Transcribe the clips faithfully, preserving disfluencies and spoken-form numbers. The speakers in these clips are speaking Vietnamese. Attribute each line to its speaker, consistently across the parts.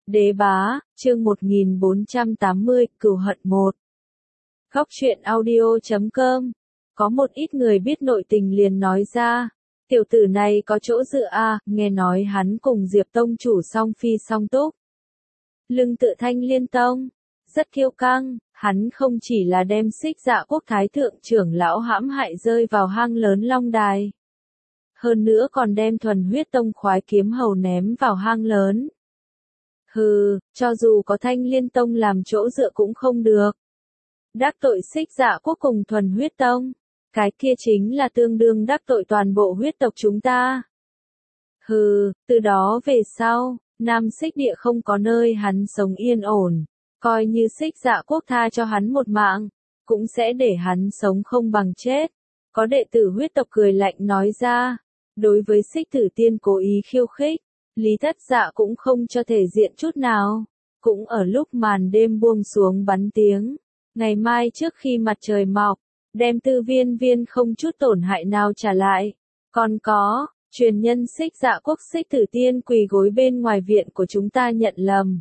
Speaker 1: Đế bá, chương một nghìn bốn trăm tám mươi, cừu hận một. Góc truyện audio chấm com. Có một ít người biết nội tình liền nói ra. Tiểu tử này có chỗ dựa à, nghe nói hắn cùng Diệp Tông chủ song phi song túc. Lưng tự Thanh Liên Tông. Rất kiêu căng, hắn không chỉ là đem Xích Dạ Quốc Thái thượng trưởng lão hãm hại rơi vào hang lớn Long Đài. Hơn nữa còn đem Thuần Huyết Tông khoái kiếm hầu ném vào hang lớn. Hừ, cho dù có Thanh Liên Tông làm chỗ dựa cũng không được. Đắc tội Xích Dạ Quốc cùng Thuần Huyết Tông, cái kia chính là tương đương đắc tội toàn bộ huyết tộc chúng ta. Hừ, từ đó về sau, Nam Xích Địa không có nơi hắn sống yên ổn, coi như Xích Dạ Quốc tha cho hắn một mạng, cũng sẽ để hắn sống không bằng chết. Có đệ tử huyết tộc cười lạnh nói ra, đối với Xích Tử Tiên cố ý khiêu khích, Lý Thất Dạ cũng không cho thể diện chút nào, cũng ở lúc màn đêm buông xuống bắn tiếng, ngày mai trước khi mặt trời mọc, đem Tư Viên Viên không chút tổn hại nào trả lại. Còn có, truyền nhân Xích Dạ Quốc Xích Tử Tiên quỳ gối bên ngoài viện của chúng ta nhận lầm.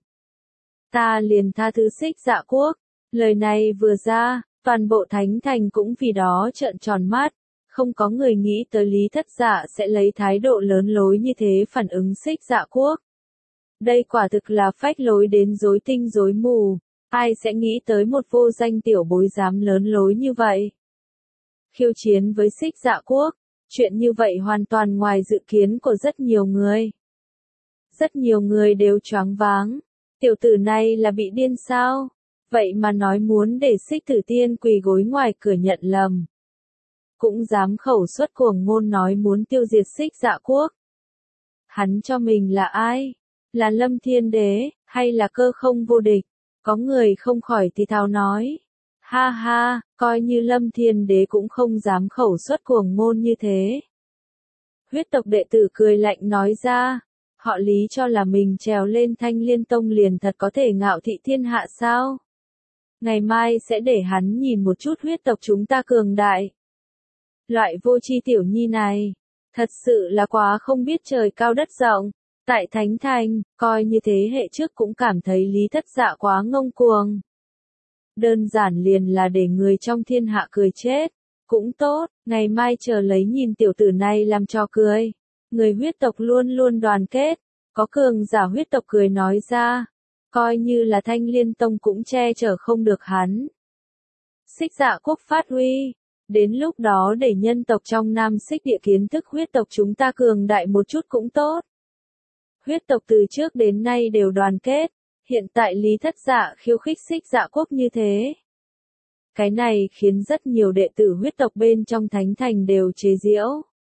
Speaker 1: Ta liền tha thứ Xích Dạ Quốc. Lời này vừa ra, toàn bộ Thánh Thành cũng vì đó trợn tròn mắt. Không có người nghĩ tới Lý Thất Dạ sẽ lấy thái độ lớn lối như thế phản ứng Xích Dạ Quốc. Đây quả thực là phách lối đến rối tinh rối mù. Ai sẽ nghĩ tới một vô danh tiểu bối dám lớn lối như vậy? Khiêu chiến với Xích Dạ Quốc, chuyện như vậy hoàn toàn ngoài dự kiến của rất nhiều người. Rất nhiều người đều choáng váng. Tiểu tử này là bị điên sao? Vậy mà nói muốn để Xích Tử Tiên quỳ gối ngoài cửa nhận lầm. Cũng dám khẩu xuất cuồng ngôn nói muốn tiêu diệt Xích Dạ Quốc. Hắn cho mình là ai? Là Lâm Thiên Đế, hay là Cơ Không vô địch? Có người không khỏi thì thào nói. Ha ha, coi như Lâm Thiên Đế cũng không dám khẩu xuất cuồng ngôn như thế. Huyết tộc đệ tử cười lạnh nói ra. Họ Lý cho là mình trèo lên Thanh Liên Tông liền thật có thể ngạo thị thiên hạ sao? Ngày mai sẽ để hắn nhìn một chút huyết tộc chúng ta cường đại. Loại vô tri tiểu nhi này, thật sự là quá không biết trời cao đất rộng. Tại Thánh Thành, coi như thế hệ trước cũng cảm thấy Lý Thất Dạ quá ngông cuồng. Đơn giản liền là để người trong thiên hạ cười chết. Cũng tốt, ngày mai chờ lấy nhìn tiểu tử này làm trò cười. Người huyết tộc luôn luôn đoàn kết. Có cường giả huyết tộc cười nói ra. Coi như là Thanh Liên Tông cũng che chở không được hắn. Xích Dạ Quốc phát huy. Đến lúc đó để nhân tộc trong Nam Xích Địa kiến thức huyết tộc chúng ta cường đại một chút cũng tốt. Huyết tộc từ trước đến nay đều đoàn kết. Hiện tại Lý Thất Dạ khiêu khích Xích Dạ Quốc như thế. Cái này khiến rất nhiều đệ tử huyết tộc bên trong Thánh Thành đều chế giễu.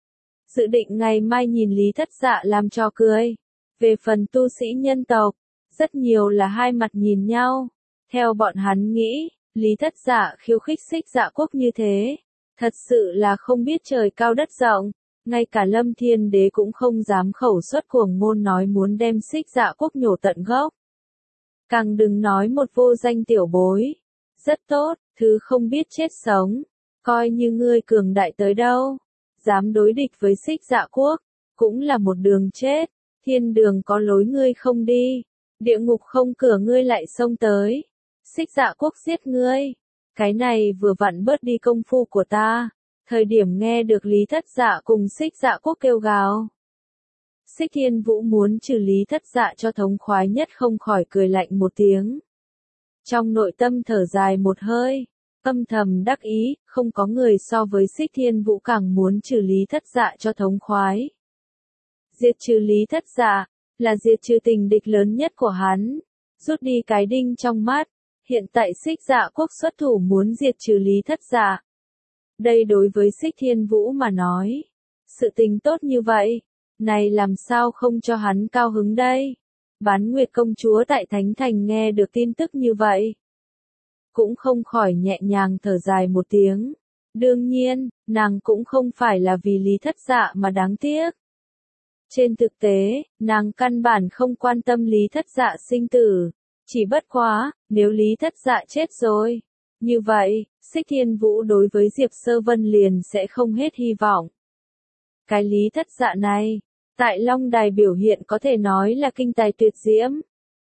Speaker 1: Dự định ngày mai nhìn Lý Thất Dạ làm trò cười. Về phần tu sĩ nhân tộc, rất nhiều là hai mặt nhìn nhau. Theo bọn hắn nghĩ, Lý Thất Dạ khiêu khích Xích Dạ Quốc như thế, thật sự là không biết trời cao đất rộng. Ngay cả Lâm Thiên Đế cũng không dám khẩu xuất cuồng ngôn nói muốn đem Xích Dạ Quốc nhổ tận gốc. Càng đừng nói một vô danh tiểu bối. Rất tốt, thứ không biết chết sống. Coi như ngươi cường đại tới đâu, dám đối địch với Xích Dạ Quốc, cũng là một đường chết. Thiên đường có lối ngươi không đi, địa ngục không cửa ngươi lại xông tới. Xích Dạ Quốc giết ngươi. Cái này vừa vặn bớt đi công phu của ta. Thời điểm nghe được Lý Thất Dạ cùng Xích Dạ Quốc kêu gào. Xích Thiên Vũ muốn trừ Lý Thất Dạ cho thống khoái nhất không khỏi cười lạnh một tiếng. Trong nội tâm thở dài một hơi, âm thầm đắc ý, không có người so với Xích Thiên Vũ càng muốn trừ Lý Thất Dạ cho thống khoái. Diệt trừ Lý Thất Dạ, là diệt trừ tình địch lớn nhất của hắn, rút đi cái đinh trong mắt. Hiện tại Xích Dạ Quốc xuất thủ muốn diệt trừ Lý Thất Dạ. Đây đối với Xích Thiên Vũ mà nói, sự tình tốt như vậy, này làm sao không cho hắn cao hứng đây? Bán Nguyệt công chúa tại Thánh Thành nghe được tin tức như vậy, cũng không khỏi nhẹ nhàng thở dài một tiếng. Đương nhiên, nàng cũng không phải là vì Lý Thất Dạ mà đáng tiếc. Trên thực tế, nàng căn bản không quan tâm Lý Thất Dạ sinh tử. Chỉ bất quá, nếu Lý Thất Dạ chết rồi, như vậy, Xích Thiên Vũ đối với Diệp Sơ Vân liền sẽ không hết hy vọng. Cái Lý Thất Dạ này, tại Long Đài biểu hiện có thể nói là kinh tài tuyệt diễm.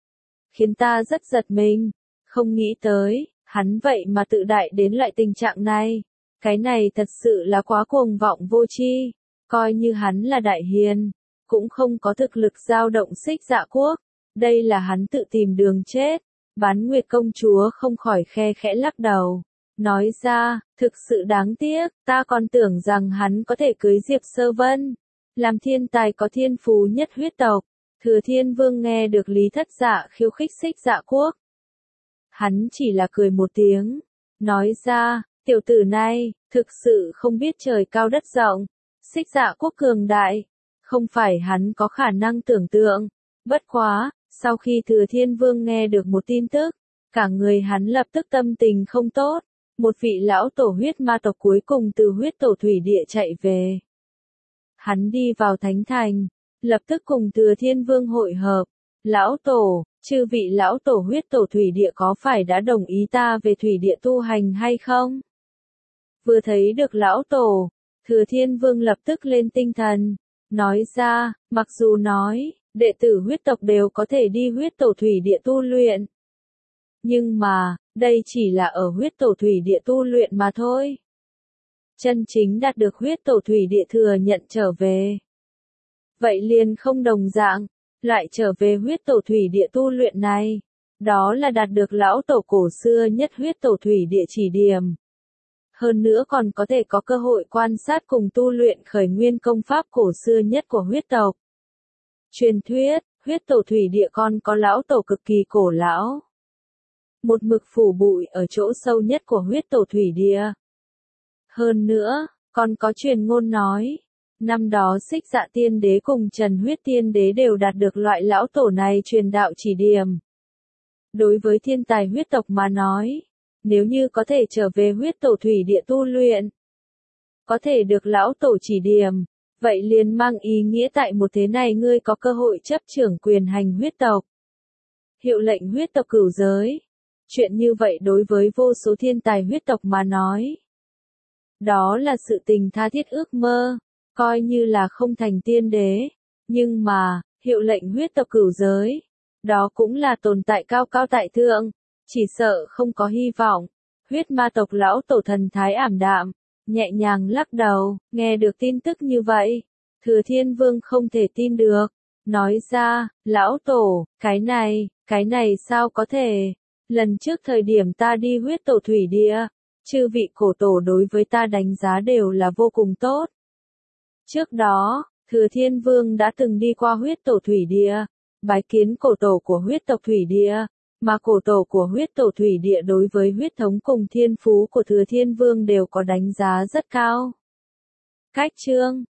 Speaker 1: khiến ta rất giật mình. Không nghĩ tới, hắn vậy mà tự đại đến loại tình trạng này. Cái này thật sự là quá cuồng vọng vô tri. Coi như hắn là đại hiền, cũng không có thực lực dao động Xích Dạ quốc. Đây là hắn tự tìm đường chết. Bán Nguyệt công chúa không khỏi khe khẽ lắc đầu. Nói ra, thực sự đáng tiếc, ta còn tưởng rằng hắn có thể cưới Diệp Sơ Vân. Làm thiên tài có thiên phú nhất huyết tộc. Thừa Thiên Vương nghe được Lý Thất Dạ khiêu khích Xích Dạ quốc. Hắn chỉ là cười một tiếng. Nói ra, tiểu tử này, thực sự không biết trời cao đất rộng. Xích Dạ quốc cường đại. Không phải hắn có khả năng tưởng tượng. Bất quá, sau khi Thừa Thiên Vương nghe được một tin tức, cả người hắn lập tức tâm tình không tốt. Một vị lão tổ huyết ma tộc cuối cùng từ huyết tổ thủy địa chạy về. Hắn đi vào thánh thành, lập tức cùng Thừa Thiên Vương hội hợp. Lão tổ, chư vị lão tổ huyết tổ thủy địa có phải đã đồng ý ta về thủy địa tu hành hay không? Vừa thấy được lão tổ, Thừa Thiên Vương lập tức lên tinh thần, nói ra, mặc dù nói, đệ tử huyết tộc đều có thể đi huyết tổ thủy địa tu luyện. Nhưng mà, đây chỉ là ở huyết tổ thủy địa tu luyện mà thôi. Chân chính đạt được huyết tổ thủy địa thừa nhận trở về. Vậy liền không đồng dạng, lại trở về huyết tổ thủy địa tu luyện này. Đó là đạt được lão tổ cổ xưa nhất huyết tổ thủy địa chỉ điểm. Hơn nữa còn có thể có cơ hội quan sát cùng tu luyện khởi nguyên công pháp cổ xưa nhất của huyết tộc. Truyền thuyết, huyết tổ thủy địa còn có lão tổ cực kỳ cổ lão. Một mực phủ bụi ở chỗ sâu nhất của huyết tổ thủy địa. Hơn nữa, còn có truyền ngôn nói, năm đó Xích Dạ tiên đế cùng Trần huyết tiên đế đều đạt được loại lão tổ này truyền đạo chỉ điểm. Đối với thiên tài huyết tộc mà nói, nếu như có thể trở về huyết tổ thủy địa tu luyện, có thể được lão tổ chỉ điểm, vậy liền mang ý nghĩa tại một thế này ngươi có cơ hội chấp trưởng quyền hành huyết tộc. Hiệu lệnh huyết tộc cửu giới. Chuyện như vậy đối với vô số thiên tài huyết tộc mà nói, đó là sự tình tha thiết ước mơ, coi như là không thành tiên đế, nhưng mà, hiệu lệnh huyết tộc cửu giới, đó cũng là tồn tại cao cao tại thượng, chỉ sợ không có hy vọng. Huyết ma tộc lão tổ thần thái ảm đạm, nhẹ nhàng lắc đầu, nghe được tin tức như vậy, Thừa Thiên Vương không thể tin được, nói ra, lão tổ, cái này, cái này sao có thể? Lần trước thời điểm ta đi huyết tổ thủy địa, chư vị cổ tổ đối với ta đánh giá đều là vô cùng tốt. Trước đó, Thừa Thiên Vương đã từng đi qua huyết tổ thủy địa, bái kiến cổ tổ của huyết tộc thủy địa, mà cổ tổ của huyết tổ thủy địa đối với huyết thống cùng thiên phú của Thừa Thiên Vương đều có đánh giá rất cao. Cách chương